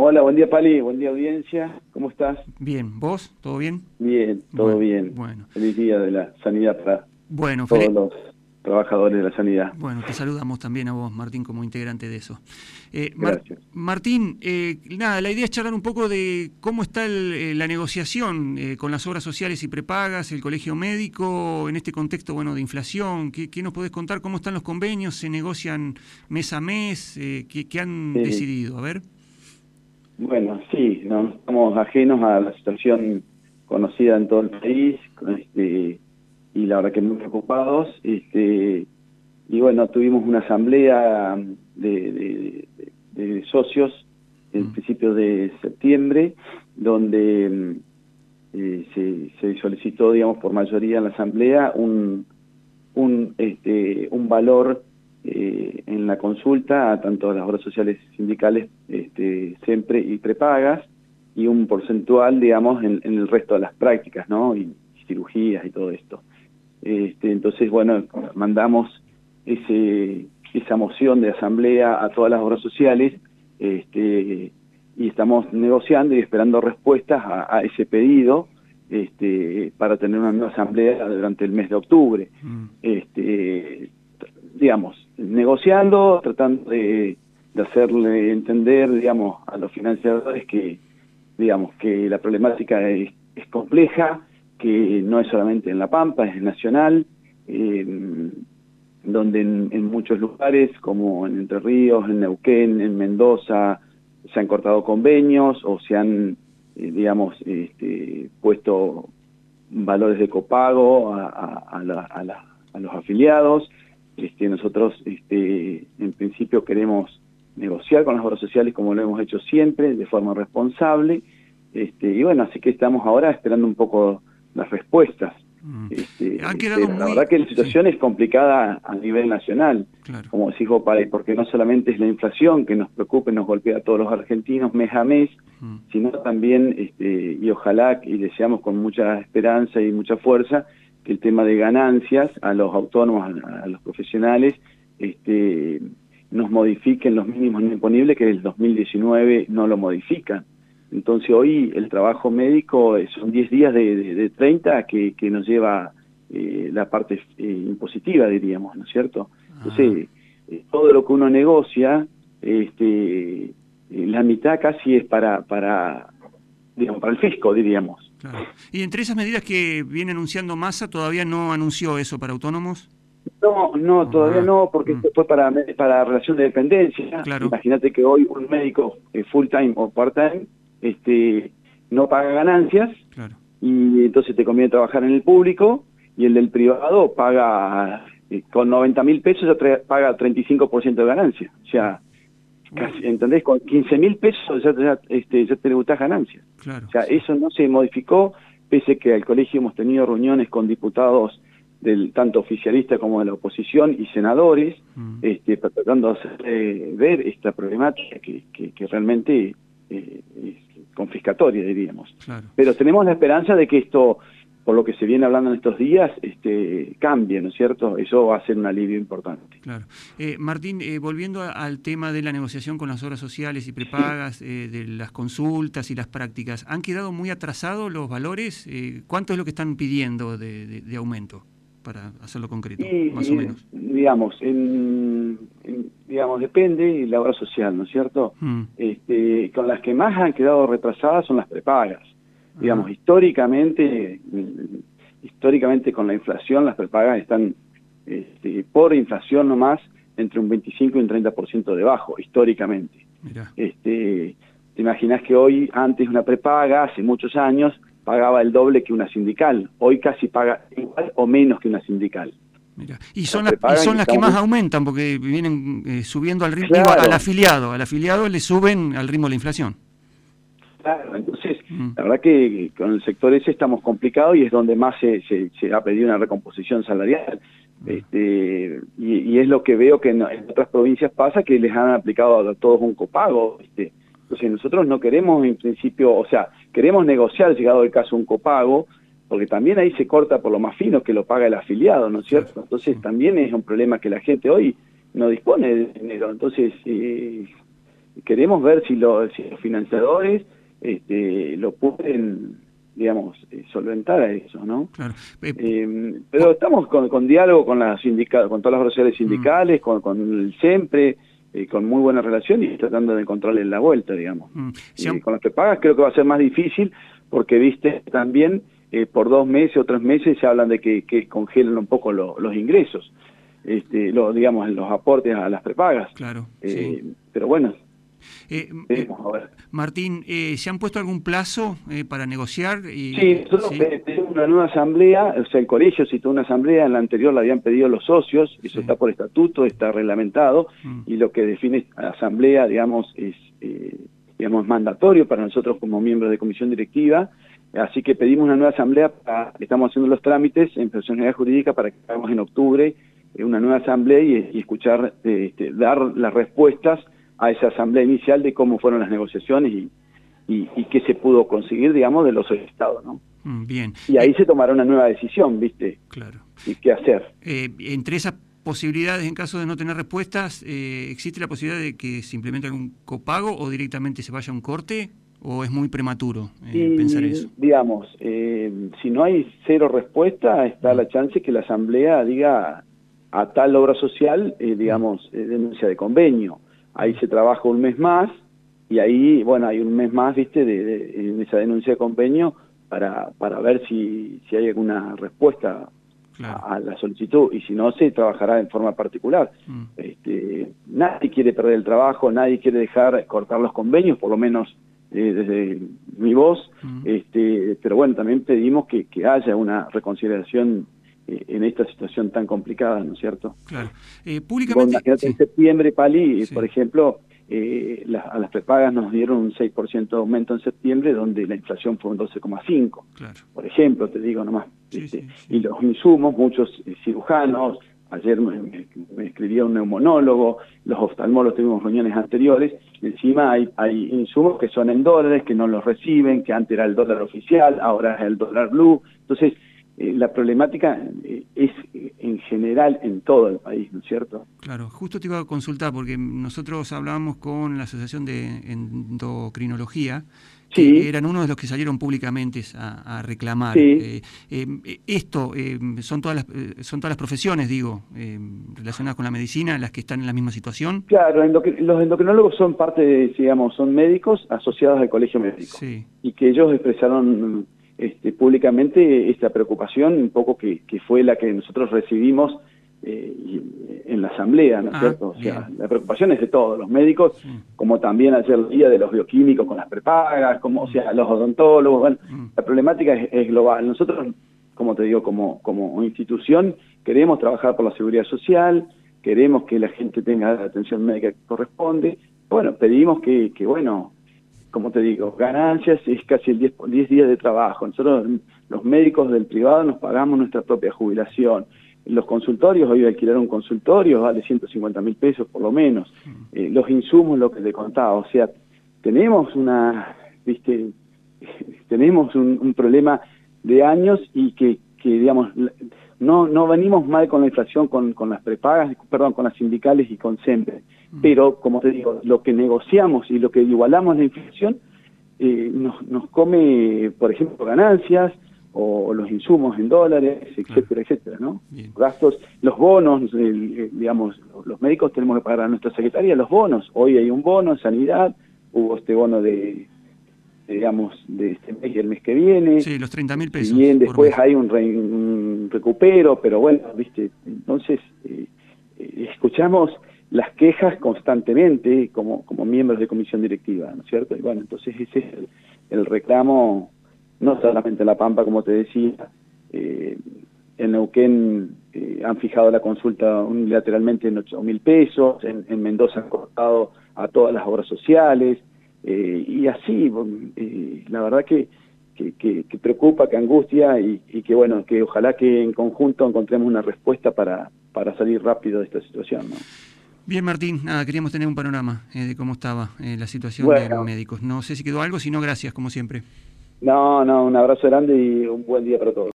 Hola, buen día Pali, buen día audiencia, ¿cómo estás? Bien, ¿vos? ¿Todo bien? Bien, todo bien. Bueno. Feliz día de la sanidad para Bueno, todos los trabajadores de la sanidad. Bueno, te saludamos también a vos, Martín, como integrante de eso. Gracias. Martín, nada, la idea es charlar un poco de cómo está la negociación con las obras sociales y prepagas, el colegio médico, en este contexto, bueno, de inflación. ¿Qué nos podés contar? ¿Cómo están los convenios? ¿Se negocian mes a mes? ¿Qué han Sí, decidido? A ver. bueno, sí, no estamos ajenos a la situación conocida en todo el país, y la verdad que muy preocupados. Y bueno, tuvimos una asamblea de socios en principios de septiembre, donde se solicitó, digamos, por mayoría en la asamblea un valor en la consulta a tanto las obras sociales sindicales, siempre y prepagas, y un porcentual, digamos, en el resto de las prácticas, ¿no? Y cirugías y todo esto. Entonces, bueno, mandamos esa moción de asamblea a todas las obras sociales, y estamos negociando y esperando respuestas a ese pedido, para tener una nueva asamblea durante el mes de octubre. Digamos, negociando, tratando de hacerle entender, digamos, a los financiadores que, digamos, que la problemática es compleja, que no es solamente en La Pampa, es nacional, donde en muchos lugares, como en Entre Ríos, en Neuquén, en Mendoza, se han cortado convenios o se han, digamos, puesto valores de copago a los afiliados. Nosotros, en principio, queremos negociar con las obras sociales como lo hemos hecho siempre, de forma responsable, y bueno, así que estamos ahora esperando un poco las respuestas. Han quedado Pero la muy... verdad que la Sí, situación es complicada a nivel nacional, claro. como decís vos, porque no solamente es la inflación que nos preocupa y nos golpea a todos los argentinos mes a mes, sino también, y ojalá, y deseamos con mucha esperanza y mucha fuerza, que el tema de ganancias a los autónomos, a los profesionales, nos modifiquen los mínimos no imponibles, que el 2019 no lo modifican. Entonces hoy el trabajo médico son 10 días de 30 que nos lleva la parte impositiva, diríamos, ¿no es cierto? Entonces, todo lo que uno negocia, la mitad casi es digamos, para el fisco, diríamos. Claro. Y entre esas medidas que viene anunciando Massa, ¿todavía no anunció eso para autónomos? No, todavía no, porque esto fue para relación de dependencia. Claro. Imagínate que hoy un médico full time o part time, no paga ganancias, Claro. y entonces te conviene trabajar en el público, y el del privado paga, con 90.000 pesos ya paga 35% de ganancia. O sea, casi, ¿entendés? Con 15.000 pesos ya te tributás ganancias. Claro, O sea, sí. eso no se modificó, pese que al colegio hemos tenido reuniones con diputados del tanto oficialista como de la oposición y senadores, tratando de hacer ver esta problemática que realmente es confiscatoria, diríamos. Claro. Pero tenemos la esperanza de que esto, por lo que se viene hablando en estos días, cambie, ¿no es cierto? Eso va a ser un alivio importante. Claro. Martín, volviendo al tema de la negociación con las obras sociales y prepagas, de las consultas y las prácticas, ¿han quedado muy atrasados los valores? ¿Cuánto es lo que están pidiendo de aumento? Para hacerlo concreto, más o menos. Digamos, digamos, depende de la obra social, ¿no es cierto? Con las que más han quedado retrasadas son las prepagas. Digamos, históricamente con la inflación, las prepagas están, por inflación nomás, entre un 25 y un 30% debajo, históricamente. Mirá. Te imaginás que hoy, antes una prepaga, hace muchos años, pagaba el doble que una sindical. Hoy casi paga igual o menos que una sindical. Mirá. Y son las que más aumentan, porque vienen subiendo al ritmo, claro, digo, al afiliado le suben al ritmo de la inflación. Claro, entonces, la verdad que con el sector ese estamos complicados, y es donde más se ha pedido una recomposición salarial. Y es lo que veo que en otras provincias pasa, que les han aplicado a todos un copago. Entonces nosotros no queremos, en principio, o sea, queremos negociar, llegado el caso, un copago, porque también ahí se corta por lo más fino, que lo paga el afiliado, ¿no es cierto? Entonces también es un problema que la gente hoy no dispone de dinero. Entonces, queremos ver si los financiadores lo pueden, digamos, solventar a eso, ¿no? Claro. Pero estamos con diálogo con las con todas las organizaciones sindicales, con el SEMPRE, con muy buena relación y tratando de encontrarle la vuelta, digamos. Con las prepagas creo que va a ser más difícil porque, viste, también por 2 meses o 3 meses se hablan de que congelan un poco los ingresos, digamos, los aportes a las prepagas. Claro, pero bueno. A ver. Martín, ¿se han puesto algún plazo para negociar? Sí, nosotros tenemos una nueva asamblea, o sea, el colegio citó una asamblea, en la anterior la habían pedido los socios, eso está por estatuto, está reglamentado, y lo que define la asamblea, digamos, es mandatorio para nosotros como miembros de comisión directiva, así que pedimos una nueva asamblea, estamos haciendo los trámites en personalidad jurídica para que hagamos en octubre una nueva asamblea y escuchar, dar las respuestas a esa asamblea inicial de cómo fueron las negociaciones y qué se pudo conseguir, digamos, de los estados, ¿no? Bien. Y ahí se tomará una nueva decisión, ¿viste? Claro. ¿Y qué hacer? Entre esas posibilidades, en caso de no tener respuestas, ¿existe la posibilidad de que se implemente algún copago o directamente se vaya a un corte? ¿O es muy prematuro pensar eso? Digamos, si no hay 0 respuesta, está la chance que la asamblea diga a tal obra social, digamos, denuncia de convenio. Ahí se trabaja un mes más y ahí, bueno, hay un mes más, viste, en esa denuncia de convenio para ver si hay alguna respuesta a la solicitud, y si no, se trabajará en forma particular. Nadie quiere perder el trabajo, nadie quiere dejar cortar los convenios, por lo menos desde mi voz, pero bueno, también pedimos que haya una reconsideración en esta situación tan complicada, ¿no es cierto? Claro. Públicamente... En septiembre, Pali, por ejemplo, a las prepagas nos dieron un 6% de aumento en septiembre, donde la inflación fue un 12,5%. Claro. Por ejemplo, te digo nomás. Y los insumos, muchos cirujanos, ayer me escribía un neumonólogo, los oftalmólogos tuvimos reuniones anteriores, encima hay insumos que son en dólares, que no los reciben, que antes era el dólar oficial, ahora es el dólar blue. Entonces, la problemática es en general en todo el país, ¿no es cierto? Claro, justo te iba a consultar porque nosotros hablábamos con la Asociación de Endocrinología, que eran uno de los que salieron públicamente a reclamar. Esto son todas las profesiones, digo, relacionadas con la medicina, las que están en la misma situación. Claro, los endocrinólogos son parte digamos, son médicos asociados al colegio médico, y que ellos expresaron públicamente esta preocupación, un poco que fue la que nosotros recibimos en la asamblea, ¿no es cierto? O sea, la preocupación es de todos, los médicos, como también ayer el día de los bioquímicos con las prepagas, como, o sea, los odontólogos, bueno, la problemática es global. Nosotros, como te digo, como institución, queremos trabajar por la seguridad social, queremos que la gente tenga la atención médica que corresponde, bueno, pedimos que bueno, como te digo, ganancias es casi el 10 días de trabajo. Nosotros, los médicos del privado, nos pagamos nuestra propia jubilación. Los consultorios, hoy alquilar un consultorio vale 150.000 pesos por lo menos. Los insumos, lo que te contaba, o sea, tenemos tenemos un problema de años y que digamos, no venimos mal con la inflación, con las prepagas, perdón, con las sindicales y con SEMPRE. Pero, como te digo, lo que negociamos y lo que igualamos la inflación nos come, por ejemplo, ganancias o los insumos en dólares, etcétera, etcétera, ¿no? Gastos, los bonos, digamos, los médicos tenemos que pagar a nuestra secretaría los bonos. Hoy hay un bono en sanidad, hubo este bono de este mes y el mes que viene. Sí, los 30.000 pesos. Y bien, después hay un recupero, pero bueno, viste, entonces escuchamos las quejas constantemente como miembros de comisión directiva, ¿no es cierto? Y bueno, entonces ese es el reclamo, no solamente en La Pampa, como te decía, en Neuquén han fijado la consulta unilateralmente en 8.000 pesos, en Mendoza han cortado a todas las obras sociales, y así, la verdad que preocupa, que angustia, y que bueno, que ojalá que en conjunto encontremos una respuesta para salir rápido de esta situación, ¿no? Bien, Martín, nada, queríamos tener un panorama de cómo estaba la situación de los médicos. No sé si quedó algo, si no, gracias, como siempre. No, un abrazo grande y un buen día para todos.